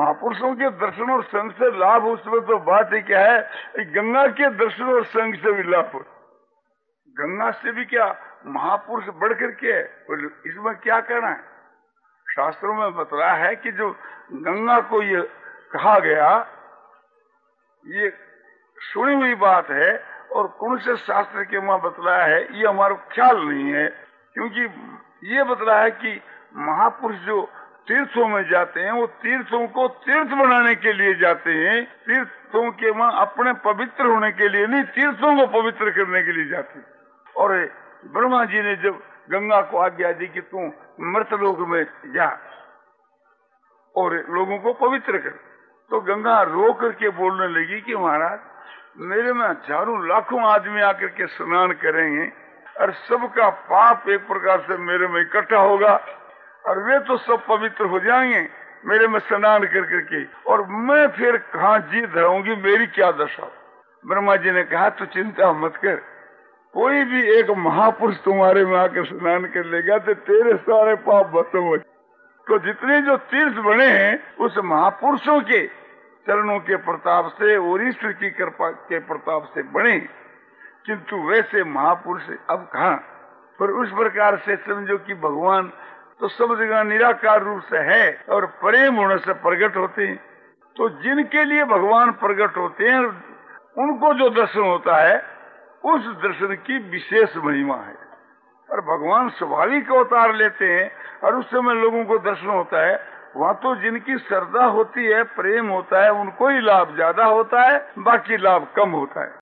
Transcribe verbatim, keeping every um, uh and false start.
महापुरुषों के दर्शन और संग से लाभ, उसमें तो बात ही क्या है, गंगा के दर्शन और संग से भी लाभ हो। गंगा से भी क्या महापुरुष बढ़ करके है, इसमें क्या कहना है। शास्त्रों में बतलाया है कि जो गंगा को ये कहा गया, ये सुनी हुई बात है और कौन से शास्त्र के वहां बतलाया है ये हमारा ख्याल नहीं है, क्योंकि ये बतलाया है कि महापुरुष जो तीर्थों में जाते हैं वो तीर्थों को तीर्थ बनाने के लिए जाते हैं, तीर्थों के वहां अपने पवित्र होने के लिए नहीं, तीर्थों को पवित्र करने के लिए जाते हैं। और ब्रह्मा जी ने जब गंगा को आज्ञा दी कि तू मृतलोक में जा और लोगों को पवित्र कर, तो गंगा रो करके बोलने लगी कि महाराज मेरे में हजारों लाखों आदमी आकर के स्नान करेंगे और सबका पाप एक प्रकार से मेरे में इकट्ठा होगा और वे तो सब पवित्र हो जाएंगे मेरे में स्नान कर करके, और मैं फिर कहाँ जी धराऊंगी, मेरी क्या दशा। ब्रह्मा जी ने कहा तू चिंता मत कर, कोई भी एक महापुरुष तुम्हारे में आकर स्नान कर लेगा तो तेरे सारे पाप भस्म हो। तो जितने जो तीर्थ बने हैं उस महापुरुषों के चरणों के प्रताप से और ईश्वर की कृपा के प्रताप से बने, किंतु वैसे महापुरुष अब कहाँ। पर उस प्रकार से समझो कि भगवान तो सब जगह निराकार रूप से है और प्रेम होने से प्रकट होते हैं, तो जिनके लिए भगवान प्रकट होते हैं उनको जो दर्शन होता है उस दर्शन की विशेष महिमा है। और भगवान स्वाभाविक अवतार लेते हैं और उस समय लोगों को दर्शन होता है, वहाँ तो जिनकी श्रद्धा होती है, प्रेम होता है, उनको ही लाभ ज्यादा होता है, बाकी लाभ कम होता है।